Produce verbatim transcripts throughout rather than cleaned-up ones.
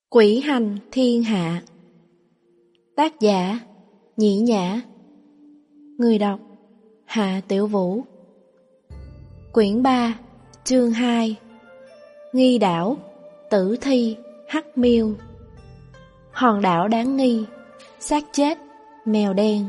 Quỷ hành thiên hạ. Tác giả Nhĩ Nhã. Người đọc Hạ Tiểu Vũ. Quyển ba, chương hai. Nghi đảo, tử thi, hắc miêu. Hòn đảo đáng nghi, xác chết, mèo đen.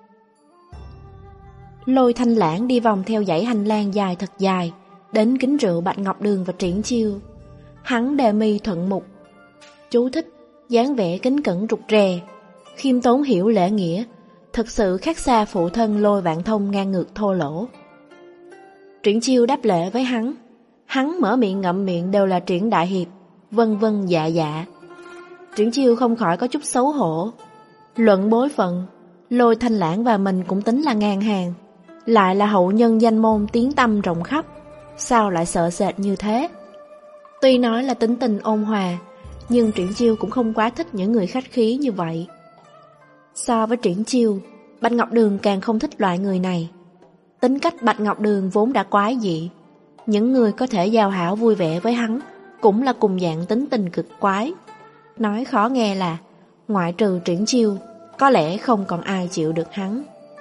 Lôi Thanh Lãng đi vòng theo dãy hành lang dài thật dài, đến kính rượu Bạch Ngọc Đường và Triển Chiêu. Hắn đề mi thuận mục, chú thích, dáng vẻ kính cẩn rụt rè, khiêm tốn hiểu lễ nghĩa, thực sự khác xa phụ thân Lôi Vạn Thông ngang ngược thô lỗ. Triển Chiêu đáp lễ với hắn, hắn mở miệng ngậm miệng đều là Triển Đại Hiệp, vân vân dạ dạ. Triển Chiêu không khỏi có chút xấu hổ. Luận bối phận, Lôi Thanh Lãng và mình cũng tính là ngang hàng, lại là hậu nhân danh môn tiếng tăm rộng khắp, sao lại sợ sệt như thế? Tuy nói là tính tình ôn hòa, nhưng Triển Chiêu cũng không quá thích những người khách khí như vậy. So với Triển Chiêu, Bạch Ngọc Đường càng không thích loại người này. Tính cách Bạch Ngọc Đường vốn đã quái dị, những người có thể giao hảo vui vẻ với hắn cũng là cùng dạng tính tình cực quái. Nói khó nghe là, ngoại trừ Triển Chiêu, có lẽ không còn ai chịu được hắn.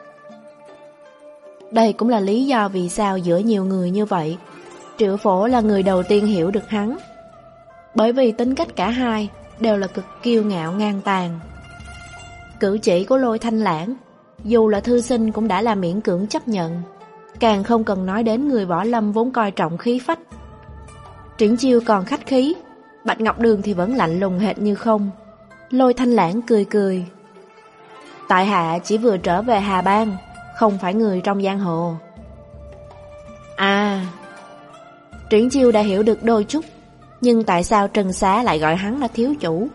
Đây cũng là lý do vì sao giữa nhiều người như vậy, Triệu Phổ là người đầu tiên hiểu được hắn. Bởi vì tính cách cả hai đều là cực kiêu ngạo ngang tàn. Cử chỉ của Lôi Thanh Lãng, dù là thư sinh cũng đã là miễn cưỡng chấp nhận, càng không cần nói đến người võ lâm vốn coi trọng khí phách. Triển Chiêu còn khách khí, Bạch Ngọc Đường thì vẫn lạnh lùng hệt như không. Lôi Thanh Lãng cười cười, tại hạ chỉ vừa trở về Hà Bang, không phải người trong giang hồ. À, Triển Chiêu đã hiểu được đôi chút, nhưng tại sao Trần Xá lại gọi hắn là thiếu chủ?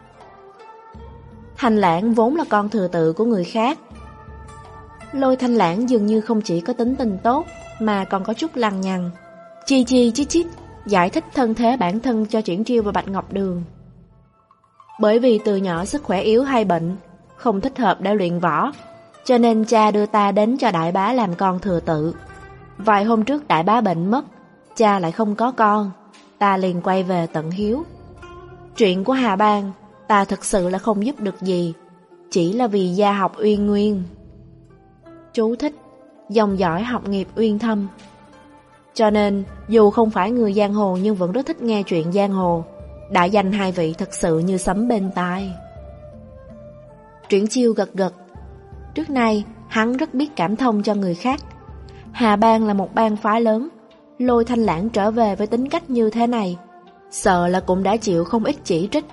Thanh Lãng vốn là con thừa tự của người khác. Lôi Thanh Lãng dường như không chỉ có tính tình tốt, mà còn có chút lằng nhằng, chi chi chít chít giải thích thân thế bản thân cho Triển Chiêu và Bạch Ngọc Đường. Bởi vì từ nhỏ sức khỏe yếu hay bệnh, không thích hợp để luyện võ, cho nên cha đưa ta đến cho đại bá làm con thừa tự. Vài hôm trước đại bá bệnh mất, cha lại không có con, ta liền quay về tận hiếu. Chuyện của Hà Bang, ta thật sự là không giúp được gì, chỉ là vì gia học uyên nguyên. Chú thích, dòng dõi học nghiệp uyên thâm. Cho nên, dù không phải người giang hồ nhưng vẫn rất thích nghe chuyện giang hồ. Đại danh hai vị thật sự như sấm bên tai. Triển Chiêu gật gật. Trước nay, hắn rất biết cảm thông cho người khác. Hà Bang là một bang phái lớn, Lôi Thanh Lãng trở về với tính cách như thế này, sợ là cũng đã chịu không ít chỉ trích.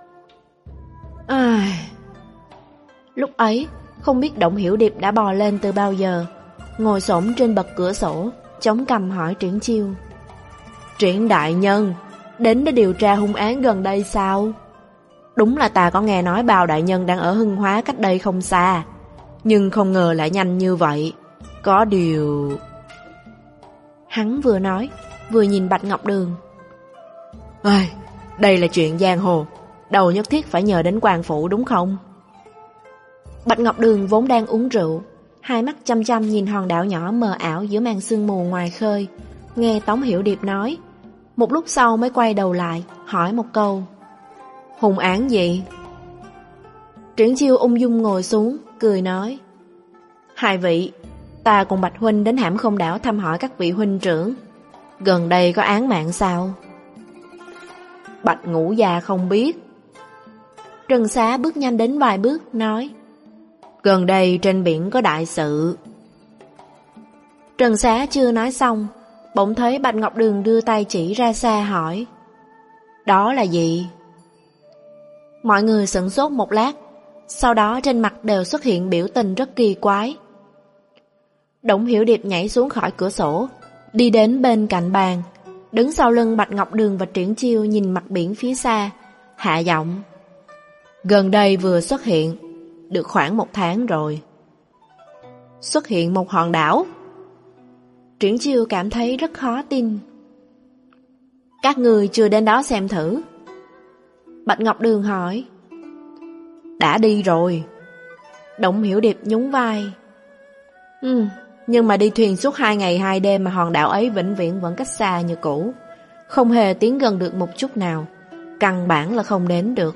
À... Lúc ấy, không biết Động Hiểu Điệp đã bò lên từ bao giờ, ngồi xổm trên bậc cửa sổ, chống cằm hỏi Triển Chiêu. Triển đại nhân, đến để điều tra hung án gần đây sao? Đúng là ta có nghe nói Bao đại nhân đang ở Hưng Hóa cách đây không xa, nhưng không ngờ lại nhanh như vậy. Có điều... Hắn vừa nói, vừa nhìn Bạch Ngọc Đường. Ây, đây là chuyện giang hồ, đâu nhất thiết phải nhờ đến quan phủ đúng không? Bạch Ngọc Đường vốn đang uống rượu, hai mắt chăm chăm nhìn hòn đảo nhỏ mờ ảo giữa màn sương mù ngoài khơi, nghe Tống Hiểu Điệp nói. Một lúc sau mới quay đầu lại, hỏi một câu. Hung án gì? Triển Chiêu ung dung ngồi xuống, cười nói. Hai vị, ta cùng Bạch huynh đến Hãm Không đảo thăm hỏi các vị huynh trưởng. Gần đây có án mạng sao? Bạch Ngũ Gia không biết. Trần Xá bước nhanh đến vài bước, nói. Gần đây trên biển có đại sự. Trần Xá chưa nói xong, bỗng thấy Bạch Ngọc Đường đưa tay chỉ ra xa hỏi. Đó là gì? Mọi người sửng sốt một lát, sau đó trên mặt đều xuất hiện biểu tình rất kỳ quái. Đổng Hiểu Điệp nhảy xuống khỏi cửa sổ, đi đến bên cạnh bàn, đứng sau lưng Bạch Ngọc Đường và Triển Chiêu nhìn mặt biển phía xa, hạ giọng. Gần đây vừa xuất hiện, được khoảng một tháng rồi. Xuất hiện một hòn đảo? Triển Chiêu cảm thấy rất khó tin. Các người chưa đến đó xem thử? Bạch Ngọc Đường hỏi. Đã đi rồi. Đổng Hiểu Điệp nhún vai. Ừ, nhưng mà đi thuyền suốt hai ngày hai đêm mà hòn đảo ấy vĩnh viễn vẫn cách xa như cũ, không hề tiến gần được một chút nào. căn bản là không đến được.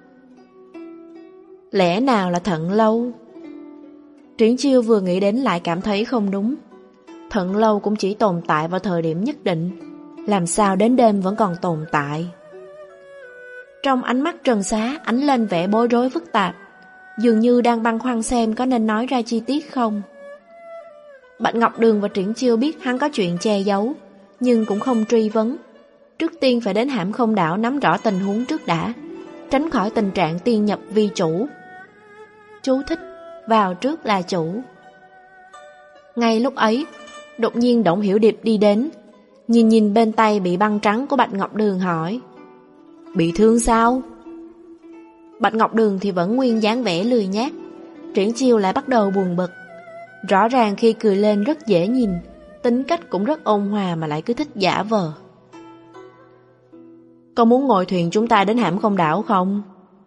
Lẽ nào là Thận Lâu? Triển Chiêu vừa nghĩ đến lại cảm thấy không đúng. Thận Lâu cũng chỉ tồn tại vào thời điểm nhất định, làm sao đến đêm vẫn còn tồn tại? Trong ánh mắt Trần Xá ánh lên vẻ bối rối phức tạp, dường như đang băn khoăn xem có nên nói ra chi tiết không. Bạch Ngọc Đường và Triển Chiêu biết hắn có chuyện che giấu, nhưng cũng không truy vấn. Trước tiên phải đến Hãm Không Đảo nắm rõ tình huống trước đã, tránh khỏi tình trạng tiên nhập vi chủ. Chú thích: vào trước là chủ. Ngay lúc ấy, đột nhiên Đổng Hiểu Điệp đi đến, nhìn nhìn bên tay bị băng trắng của Bạch Ngọc Đường hỏi: bị thương sao? Bạch Ngọc Đường thì vẫn nguyên dáng vẻ lười nhác, Triển Chiêu lại bắt đầu buồn bực. Rõ ràng khi cười lên rất dễ nhìn, tính cách cũng rất ôn hòa mà lại cứ thích giả vờ. Có muốn ngồi thuyền chúng ta đến Hãm Không Đảo không?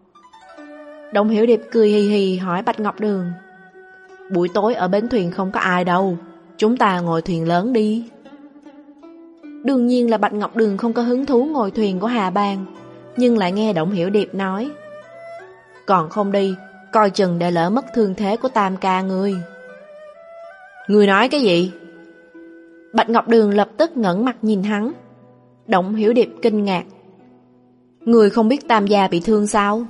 Đổng Hiểu Điệp cười hì hì hỏi Bạch Ngọc Đường. Buổi tối ở bến thuyền không có ai đâu, chúng ta ngồi thuyền lớn đi. Đương nhiên là Bạch Ngọc Đường không có hứng thú ngồi thuyền của Hà Bang, nhưng lại nghe Đổng Hiểu Điệp nói: còn không đi, coi chừng để lỡ mất thương thế của Tam ca ngươi. Ngươi nói cái gì? Bạch Ngọc Đường lập tức ngẩng mặt nhìn hắn. Đổng Hiểu Điệp kinh ngạc: ngươi không biết Tam gia bị thương sao?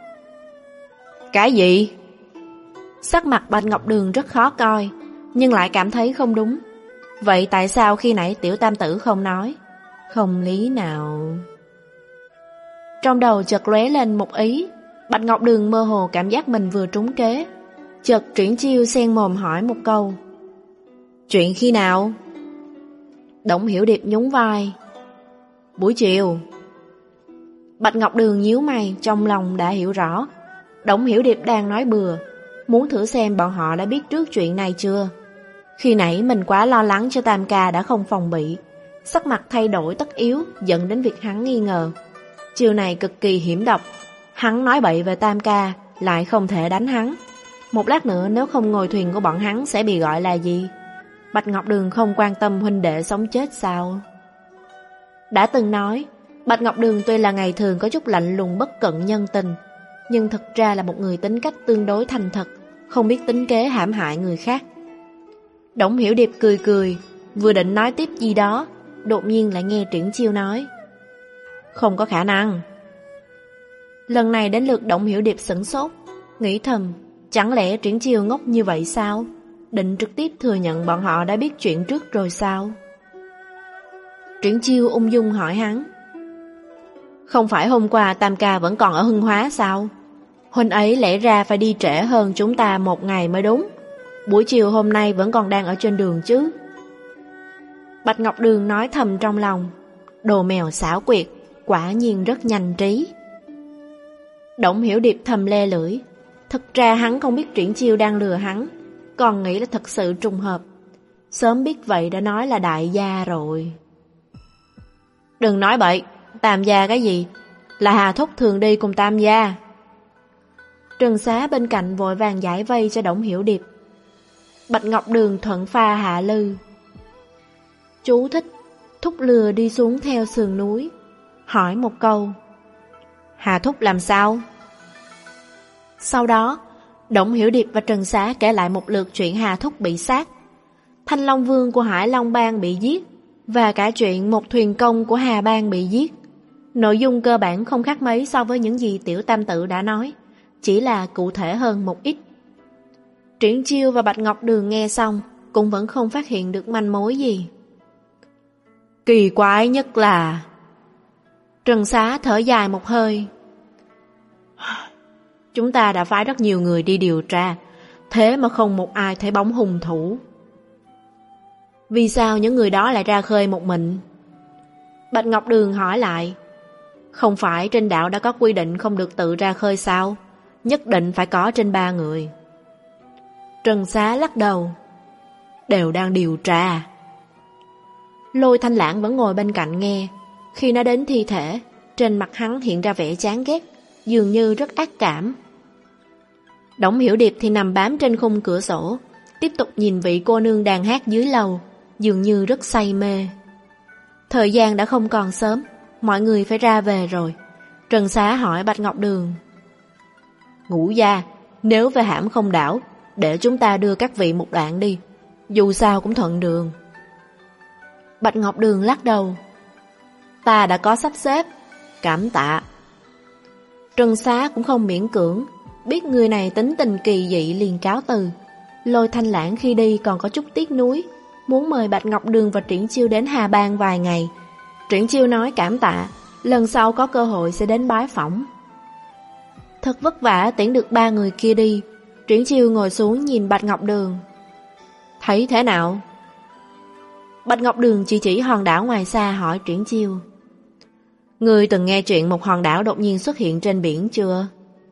Cái gì? Sắc mặt Bạch Ngọc Đường rất khó coi, nhưng lại cảm thấy không đúng. Vậy tại sao khi nãy tiểu tam tử không nói? Không lý nào. Trong đầu chợt lóe lên một ý. Bạch Ngọc Đường mơ hồ cảm giác mình vừa trúng kế. Chợt Triển Chiêu xen mồm hỏi một câu: chuyện khi nào? Đổng Hiểu Điệp nhún vai: buổi chiều. Bạch Ngọc Đường nhíu mày, trong lòng đã hiểu rõ. Đổng Hiểu Điệp đang nói bừa, muốn thử xem bọn họ đã biết trước chuyện này chưa. Khi nãy mình quá lo lắng cho Tam ca đã không phòng bị, sắc mặt thay đổi tất yếu, dẫn đến việc hắn nghi ngờ. Chiều này cực kỳ hiểm độc, hắn nói bậy về Tam ca, lại không thể đánh hắn. Một lát nữa nếu không ngồi thuyền của bọn hắn sẽ bị gọi là gì? Bạch Ngọc Đường không quan tâm huynh đệ sống chết sao? Đã từng nói, Bạch Ngọc Đường tuy là ngày thường có chút lạnh lùng bất cận nhân tình, nhưng thực ra là một người tính cách tương đối thành thật, không biết tính kế hãm hại người khác. Đổng Hiểu Điệp cười cười, vừa định nói tiếp gì đó, đột nhiên lại nghe Triển Chiêu nói: không có khả năng. Lần này đến lượt Đổng Hiểu Điệp sửng sốt, nghĩ thầm, chẳng lẽ Triển Chiêu ngốc như vậy sao? Định trực tiếp thừa nhận bọn họ đã biết chuyện trước rồi sao? Triển Chiêu ung dung hỏi hắn: không phải hôm qua Tam ca vẫn còn ở Hưng Hóa sao? Huynh ấy lẽ ra phải đi trễ hơn chúng ta một ngày mới đúng. Buổi chiều hôm nay vẫn còn đang ở trên đường chứ? Bạch Ngọc Đường nói thầm trong lòng: đồ mèo xảo quyệt, quả nhiên rất nhanh trí. Đổng Hiểu Điệp thầm le lưỡi. Thực ra hắn không biết Triển Chiêu đang lừa hắn, còn nghĩ là thật sự trùng hợp. Sớm biết vậy đã nói là đại gia rồi. Đừng nói bậy, Tam gia cái gì? Là Hà Thúc thường đi cùng Tam gia. Trần Xá bên cạnh vội vàng giải vây cho Đổng Hiểu Điệp. Bạch Ngọc Đường thuận pha hạ lư. Chú thích: thúc lừa đi xuống theo sườn núi. Hỏi một câu: Hà Thúc làm sao? Sau đó, Đổng Hiểu Điệp và Trần Xá kể lại một lượt chuyện Hà Thúc bị sát, Thanh Long Vương của Hải Long Bang bị giết, và cả chuyện một thuyền công của Hà Bang bị giết. Nội dung cơ bản không khác mấy so với những gì Tiểu Tam Tự đã nói, chỉ là cụ thể hơn một ít. Triển Chiêu và Bạch Ngọc Đường nghe xong cũng vẫn không phát hiện được manh mối gì. Kỳ quái nhất là... Trần Xá thở dài một hơi. Chúng ta đã phái rất nhiều người đi điều tra, thế mà không một ai thấy bóng hung thủ. Vì sao những người đó lại ra khơi một mình? Bạch Ngọc Đường hỏi lại. Không phải trên đảo đã có quy định không được tự ra khơi sao? Nhất định phải có trên ba người. Trần Xá lắc đầu. Đều đang điều tra. Lôi Thanh Lãng vẫn ngồi bên cạnh nghe. Khi nó đến thi thể, trên mặt hắn hiện ra vẻ chán ghét, dường như rất ác cảm. Đổng Hiểu Điệp thì nằm bám trên khung cửa sổ, tiếp tục nhìn vị cô nương đang hát dưới lầu, dường như rất say mê. Thời gian đã không còn sớm, mọi người phải ra về rồi. Trần Xá hỏi Bạch Ngọc Đường. Ngũ gia, nếu về Hãm Không Đảo, để chúng ta đưa các vị một đoạn đi, dù sao cũng thuận đường. Bạch Ngọc Đường lắc đầu. Ta đã có sắp xếp, cảm tạ. Trần Xá cũng không miễn cưỡng, biết người này tính tình kỳ dị liền cáo từ. Lôi Thanh Lãng khi đi còn có chút tiếc nuối, muốn mời Bạch Ngọc Đường và Triển Chiêu đến Hà Bang vài ngày. Triển Chiêu nói cảm tạ, lần sau có cơ hội sẽ đến bái phỏng. Thật vất vả tiễn được ba người kia đi, Triển Chiêu ngồi xuống nhìn Bạch Ngọc Đường. Thấy thế nào? Bạch Ngọc Đường chỉ chỉ hòn đảo ngoài xa hỏi Triển Chiêu. Ngươi từng nghe chuyện một hòn đảo đột nhiên xuất hiện trên biển chưa?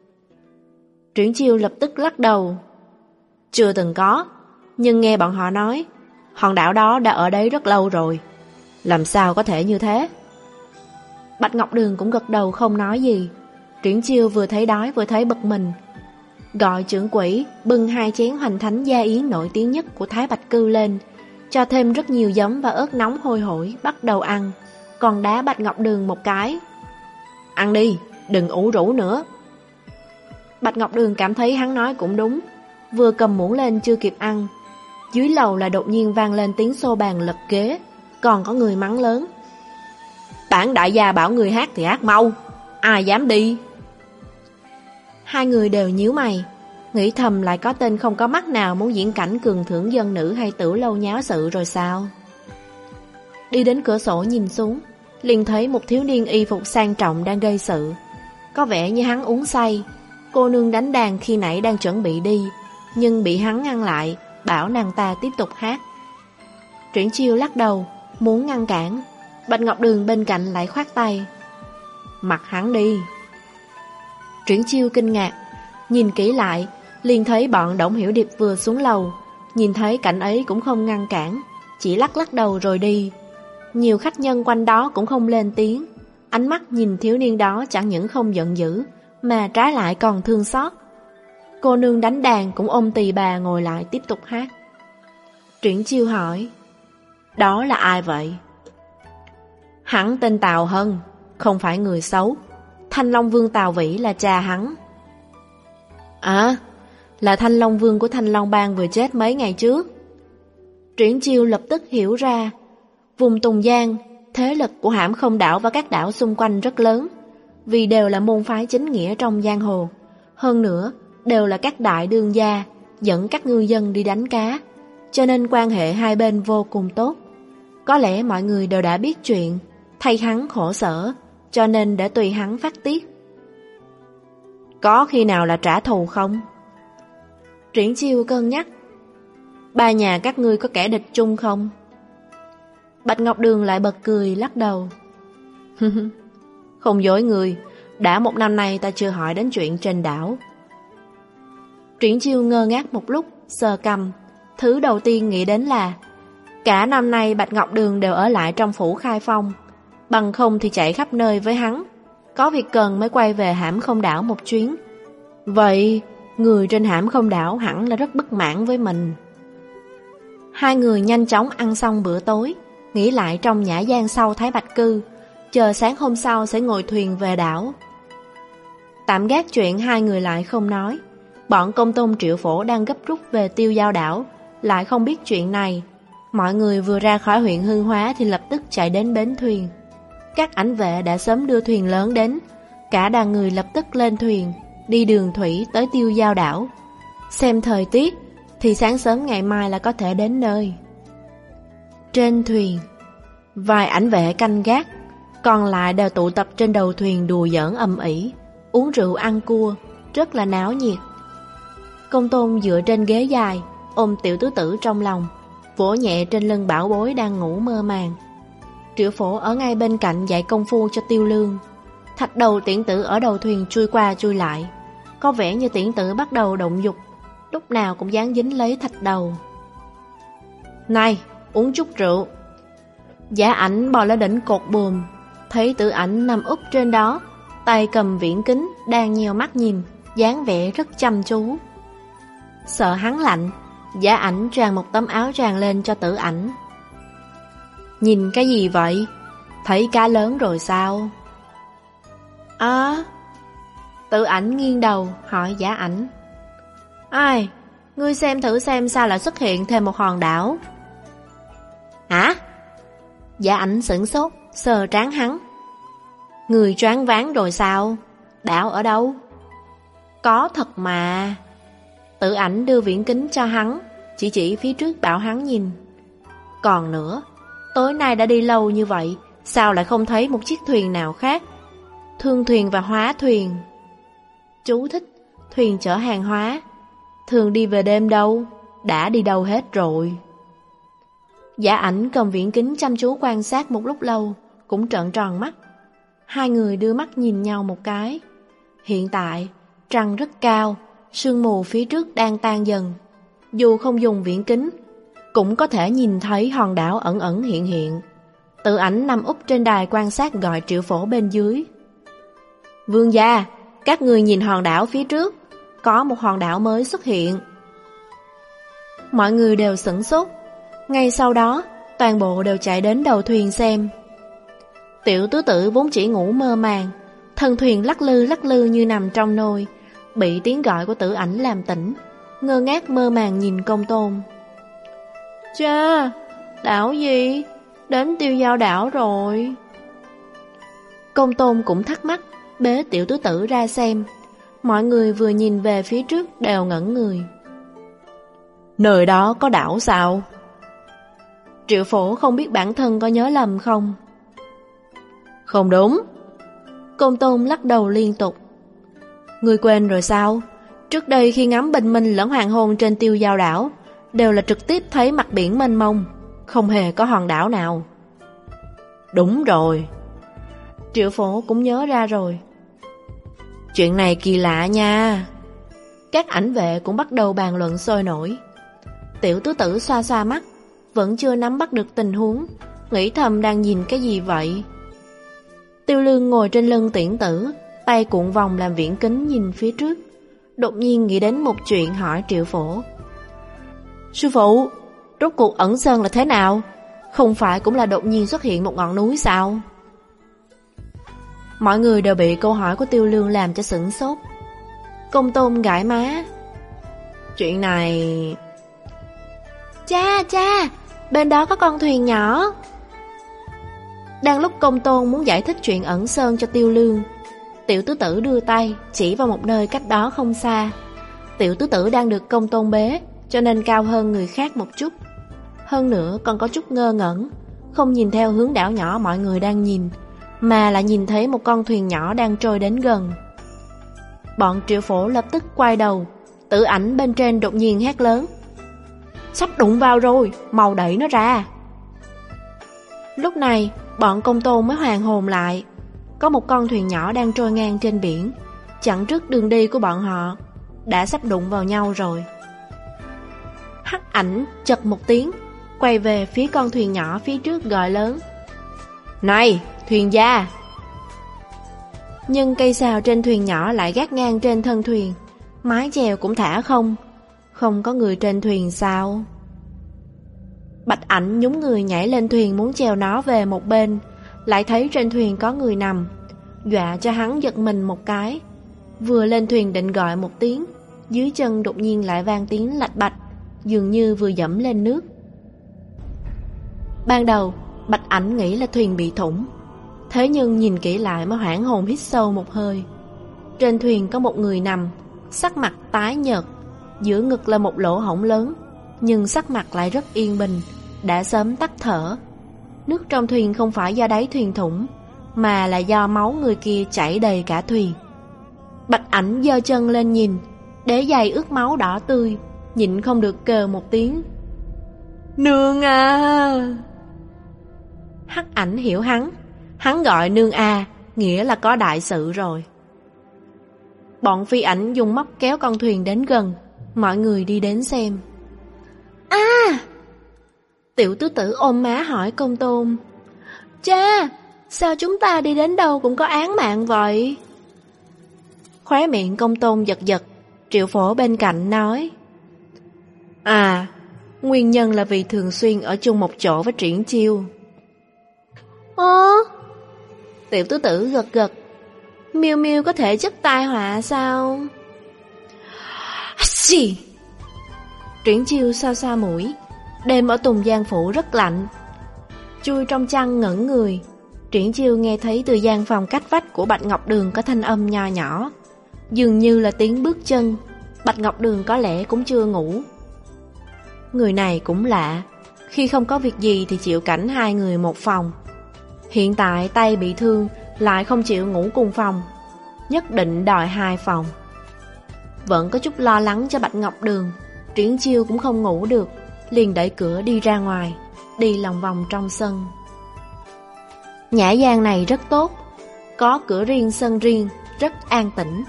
Triển Chiêu lập tức lắc đầu. Chưa từng có, nhưng nghe bọn họ nói, hòn đảo đó đã ở đấy rất lâu rồi. Làm sao có thể như thế? Bạch Ngọc Đường cũng gật đầu không nói gì. Triển Chiêu vừa thấy đói vừa thấy bực mình. Gọi trưởng quỹ bưng hai chén hoành thánh gia yến nổi tiếng nhất của Thái Bạch Cư lên, cho thêm rất nhiều giấm và ớt nóng hôi hổi, bắt đầu ăn, còn đá Bạch Ngọc Đường một cái. Ăn đi, đừng ủ rũ nữa. Bạch Ngọc Đường cảm thấy hắn nói cũng đúng, vừa cầm muỗng lên chưa kịp ăn, dưới lầu là đột nhiên vang lên tiếng xô bàn lật ghế, còn có người mắng lớn. Bản đại gia bảo người hát thì hát mau, ai dám đi? Hai người đều nhíu mày, nghĩ thầm lại có tên không có mắt nào muốn diễn cảnh cường thưởng dân nữ hay tử lâu nháo sự rồi sao? Đi đến cửa sổ nhìn xuống, liền thấy một thiếu niên y phục sang trọng đang gây sự. Có vẻ như hắn uống say. Cô nương đánh đàn khi nãy đang chuẩn bị đi, nhưng bị hắn ngăn lại, bảo nàng ta tiếp tục hát. Triển Chiêu lắc đầu, muốn ngăn cản. Bạch Ngọc Đường bên cạnh lại khoát tay. Mặc hắn đi. Triển Chiêu kinh ngạc, nhìn kỹ lại, liền thấy bọn Đổng Hiểu Điệp vừa xuống lầu, nhìn thấy cảnh ấy cũng không ngăn cản, chỉ lắc lắc đầu rồi đi. Nhiều khách nhân quanh đó cũng không lên tiếng, ánh mắt nhìn thiếu niên đó chẳng những không giận dữ, mà trái lại còn thương xót. Cô nương đánh đàn cũng ôm tỳ bà ngồi lại tiếp tục hát. Triển Chiêu hỏi, đó là ai vậy? Hắn tên Tào Hân, không phải người xấu. Thanh Long Vương Tào Vĩ là cha hắn. À, là Thanh Long Vương của Thanh Long Bang vừa chết mấy ngày trước. Triển Chiêu lập tức hiểu ra, vùng Tùng Giang, thế lực của Hãm Không Đảo và các đảo xung quanh rất lớn, vì đều là môn phái chính nghĩa trong giang hồ. Hơn nữa, đều là các đại đương gia, dẫn các ngư dân đi đánh cá, cho nên quan hệ hai bên vô cùng tốt. Có lẽ mọi người đều đã biết chuyện, thay hắn khổ sở, cho nên để tùy hắn phát tiết. Có khi nào là trả thù không? Triển Chiêu cân nhắc. Ba nhà các ngươi có kẻ địch chung không? Bạch Ngọc Đường lại bật cười lắc đầu. Không dối người, đã một năm nay ta chưa hỏi đến chuyện trên đảo. Triển Chiêu ngơ ngác một lúc, sờ cằm. Thứ đầu tiên nghĩ đến là cả năm nay Bạch Ngọc Đường đều ở lại trong phủ Khai Phong, bằng không thì chạy khắp nơi với hắn, có việc cần mới quay về Hãm Không Đảo một chuyến. Vậy người trên Hãm Không Đảo hẳn là rất bất mãn với mình. Hai người nhanh chóng ăn xong bữa tối, nghỉ lại trong nhã gian sau Thái Bạch Cư, chờ sáng hôm sau sẽ ngồi thuyền về đảo. Tạm gác chuyện hai người lại không nói. Bọn Công Tôn Triệu Phổ đang gấp rút về Tiêu Giao đảo, lại không biết chuyện này. Mọi người vừa ra khỏi huyện Hương Hóa thì lập tức chạy đến bến thuyền. Các ảnh vệ đã sớm đưa thuyền lớn đến, cả đoàn người lập tức lên thuyền, đi đường thủy tới Tiêu Giao đảo. Xem thời tiết thì sáng sớm ngày mai là có thể đến nơi. Trên thuyền, vài ảnh vệ canh gác, còn lại đều tụ tập trên đầu thuyền đùa giỡn ầm ĩ, uống rượu ăn cua, rất là náo nhiệt. Công Tôn dựa trên ghế dài, ôm tiểu tứ tử trong lòng, vỗ nhẹ trên lưng bảo bối đang ngủ mơ màng. Triệu Phổ ở ngay bên cạnh dạy công phu cho Tiêu Lương. Thạch Đầu Tiễn Tử ở đầu thuyền chui qua chui lại, có vẻ như Tiễn Tử bắt đầu động dục, lúc nào cũng dán dính lấy Thạch Đầu. Này, uống chút rượu. Giả Ảnh bò lên đỉnh cột buồm, thấy Tử Ảnh nằm úp trên đó, tay cầm viễn kính đang nheo mắt nhìn, dáng vẻ rất chăm chú. Sợ hắn lạnh, Giả Ảnh tràn một tấm áo tràn lên cho Tử Ảnh. Nhìn cái gì vậy? Thấy cá lớn rồi sao? À, Tự Ảnh nghiêng đầu hỏi Giả Ảnh. Ai, ngươi xem thử xem sao lại xuất hiện thêm một hòn đảo. Hả? Giả Ảnh sửng sốt, sờ trán hắn. Người choáng váng rồi sao? Đảo ở đâu? Có thật mà. Tự Ảnh đưa viễn kính cho hắn, chỉ chỉ phía trước bảo hắn nhìn. Còn nữa, tối nay đã đi lâu như vậy, sao lại không thấy một chiếc thuyền nào khác? Thương thuyền và hóa thuyền. Chú thích, thuyền chở hàng hóa. Thường đi về đêm đâu? Đã đi đâu hết rồi? Giả Ảnh cầm viễn kính chăm chú quan sát một lúc lâu, cũng trợn tròn mắt. Hai người đưa mắt nhìn nhau một cái. Hiện tại, trăng rất cao, sương mù phía trước đang tan dần. Dù không dùng viễn kính, cũng có thể nhìn thấy hòn đảo ẩn ẩn hiện hiện. Tự Ảnh nằm úp trên đài quan sát gọi Triệu Phổ bên dưới. Vương gia, các người nhìn hòn đảo phía trước, có một hòn đảo mới xuất hiện. Mọi người đều sửng sốt. Ngay sau đó, toàn bộ đều chạy đến đầu thuyền xem. Tiểu tứ tử vốn chỉ ngủ mơ màng, thân thuyền lắc lư lắc lư như nằm trong nồi, bị tiếng gọi của Tự Ảnh làm tỉnh, ngơ ngác mơ màng nhìn Công Tôn. Cha, đảo gì? Đến Tiêu Giao đảo rồi. Công Tôn cũng thắc mắc, bế tiểu tứ tử ra xem. Mọi người vừa nhìn về phía trước đều ngẩn người. Nơi đó có đảo sao? Triệu Phổ không biết bản thân có nhớ lầm không? Không đúng. Công Tôn lắc đầu liên tục. Ngươi quên rồi sao? Trước đây khi ngắm bình minh lẫn hoàng hôn trên Tiêu Giao đảo, đều là trực tiếp thấy mặt biển mênh mông, không hề có hòn đảo nào. Đúng rồi. Triệu Phổ cũng nhớ ra rồi. Chuyện này kỳ lạ nha. Các ảnh vệ cũng bắt đầu bàn luận sôi nổi. Tiểu tứ tử xoa xoa mắt, vẫn chưa nắm bắt được tình huống, nghĩ thầm đang nhìn cái gì vậy. Tiêu Lương ngồi trên lưng Tiễn Tử, tay cuộn vòng làm viễn kính nhìn phía trước, đột nhiên nghĩ đến một chuyện hỏi Triệu Phổ. Sư phụ, rốt cuộc ẩn sơn là thế nào? Không phải cũng là đột nhiên xuất hiện một ngọn núi sao? Mọi người đều bị câu hỏi của Tiêu Lương làm cho sửng sốt. Công Tôn gãi má. Chuyện này... Cha, cha, bên đó có con thuyền nhỏ. Đang lúc Công Tôn muốn giải thích chuyện ẩn sơn cho Tiêu Lương, Tiểu tứ tử đưa tay chỉ vào một nơi cách đó không xa. Tiểu tứ tử đang được Công Tôn bế, cho nên cao hơn người khác một chút. Hơn nữa còn có chút ngơ ngẩn, không nhìn theo hướng đảo nhỏ mọi người đang nhìn, mà lại nhìn thấy một con thuyền nhỏ đang trôi đến gần. Bọn Triệu Phổ lập tức quay đầu. Tự Ảnh bên trên đột nhiên hét lớn. Sắp đụng vào rồi, mau đẩy nó ra. Lúc này bọn Công Tôn mới hoàn hồn lại. Có một con thuyền nhỏ đang trôi ngang trên biển, chặn trước đường đi của bọn họ, đã sắp đụng vào nhau rồi. Hắc Ảnh chật một tiếng, quay về phía con thuyền nhỏ phía trước gọi lớn. Này, thuyền gia! Nhưng cây sào trên thuyền nhỏ lại gác ngang trên thân thuyền, mái chèo cũng thả không. Không có người trên thuyền sao? Bạch Ảnh nhúng người nhảy lên thuyền muốn chèo nó về một bên, lại thấy trên thuyền có người nằm, dọa cho hắn giật mình một cái. Vừa lên thuyền định gọi một tiếng, dưới chân đột nhiên lại vang tiếng lạch bạch, dường như vừa dẫm lên nước. Ban đầu Bạch Ảnh nghĩ là thuyền bị thủng, thế nhưng nhìn kỹ lại mới hoảng hồn hít sâu một hơi. Trên thuyền có một người nằm, sắc mặt tái nhợt, giữa ngực là một lỗ hổng lớn, nhưng sắc mặt lại rất yên bình, đã sớm tắt thở. Nước trong thuyền không phải do đáy thuyền thủng, mà là do máu người kia chảy đầy cả thuyền. Bạch Ảnh giơ chân lên nhìn, đế giày ướt máu đỏ tươi, nhịn không được kêu một tiếng. Nương à! Hắc Ảnh hiểu hắn, hắn gọi nương a, nghĩa là có đại sự rồi. Bọn Phi Ảnh dùng móc kéo con thuyền đến gần, mọi người đi đến xem. A! À! Tiểu tứ tử ôm má hỏi Công Tôn. Cha, sao chúng ta đi đến đâu cũng có án mạng vậy? Khóe miệng Công Tôn giật giật. Triệu Phổ bên cạnh nói. À, nguyên nhân là vì thường xuyên ở chung một chỗ với Triển Chiêu. Ơ? Tiểu tứ tử gật gật. Miêu Miêu có thể chất tai họa sao? Xì! Triển Chiêu xoa xoa mũi. Đêm ở Tùng Giang Phủ rất lạnh. Chui trong chăn ngẩn người. Triển Chiêu nghe thấy từ gian phòng cách vách của Bạch Ngọc Đường có thanh âm nho nhỏ, dường như là tiếng bước chân. Bạch Ngọc Đường có lẽ cũng chưa ngủ. Người này cũng lạ, khi không có việc gì thì chịu cảnh hai người một phòng. Hiện tại tay bị thương lại không chịu ngủ cùng phòng, nhất định đòi hai phòng. Vẫn có chút lo lắng cho Bạch Ngọc Đường. Triển Chiêu cũng không ngủ được, liền đẩy cửa đi ra ngoài, đi lòng vòng trong sân. Nhã gian này rất tốt, có cửa riêng sân riêng, rất an tĩnh.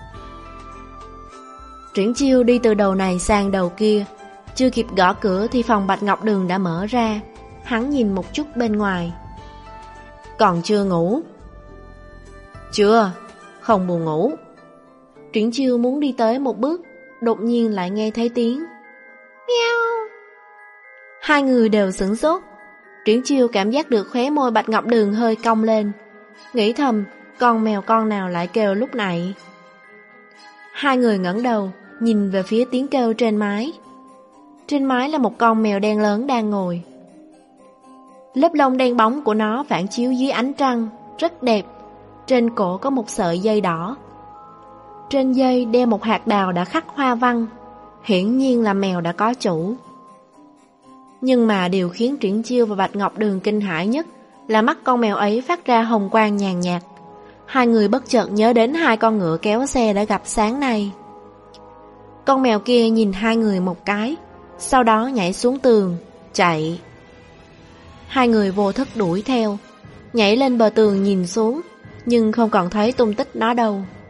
Triển Chiêu đi từ đầu này sang đầu kia, chưa kịp gõ cửa thì phòng Bạch Ngọc Đường đã mở ra. Hắn nhìn một chút bên ngoài. Còn chưa ngủ? Chưa, không buồn ngủ. Triển Chiêu muốn đi tới một bước, đột nhiên lại nghe thấy tiếng Miau. Hai người đều sửng sốt. Triển Chiêu cảm giác được khóe môi Bạch Ngọc Đường hơi cong lên, nghĩ thầm con mèo con nào lại kêu lúc này. Hai người ngẩng đầu nhìn về phía tiếng kêu trên mái. Trên mái là một con mèo đen lớn đang ngồi. Lớp lông đen bóng của nó phản chiếu dưới ánh trăng, rất đẹp. Trên cổ có một sợi dây đỏ. Trên dây đeo một hạt đào đã khắc hoa văn, hiển nhiên là mèo đã có chủ. Nhưng mà điều khiến Triển Chiêu và Bạch Ngọc Đường kinh hãi nhất là mắt con mèo ấy phát ra hồng quang nhàn nhạt. Hai người bất chợt nhớ đến hai con ngựa kéo xe đã gặp sáng nay. Con mèo kia nhìn hai người một cái, sau đó nhảy xuống tường, chạy. Hai người vô thức đuổi theo, nhảy lên bờ tường nhìn xuống, nhưng không còn thấy tung tích nó đâu.